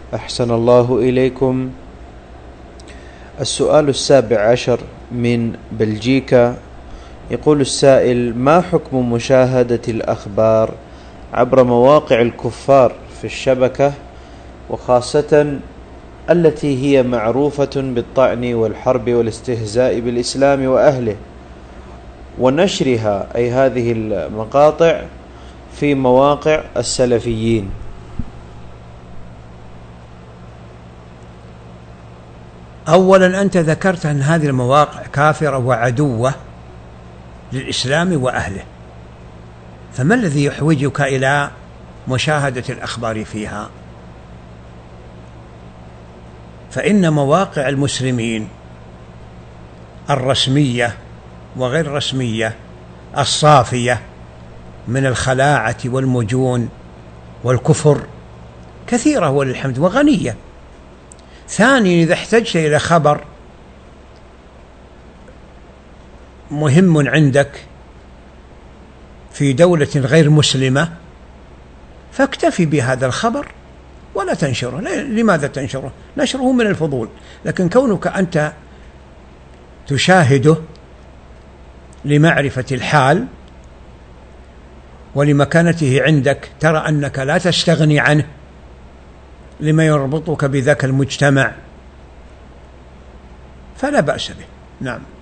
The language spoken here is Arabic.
أحسن الله إليكم. السؤال 17 من بلجيكا، يقول السائل: ما حكم مشاهدة الأخبار عبر مواقع الكفار في الشبكة، وخاصة التي هي معروفة بالطعن والحرب والاستهزاء بالإسلام وأهله، ونشرها أي هذه المقاطع في مواقع السلفيين؟ أولا، أنت ذكرت أن هذه المواقع كافرة وعدوة للإسلام وأهله، فما الذي يحوجك إلى مشاهدة الأخبار فيها؟ فإن مواقع المسلمين الرسمية وغير الرسمية الصافية من الخلاعة والمجون والكفر كثيرة وللحمد وغنية. ثانيا، إذا احتجت إلى خبر مهم عندك في دولة غير مسلمة فاكتفي بهذا الخبر ولا تنشره. لماذا تنشره؟ نشره من الفضول، لكن كونك أنت تشاهده لمعرفة الحال ولمكانته عندك، ترى أنك لا تستغني عنه لما يربطك بذاك المجتمع، فلا بأس به. نعم.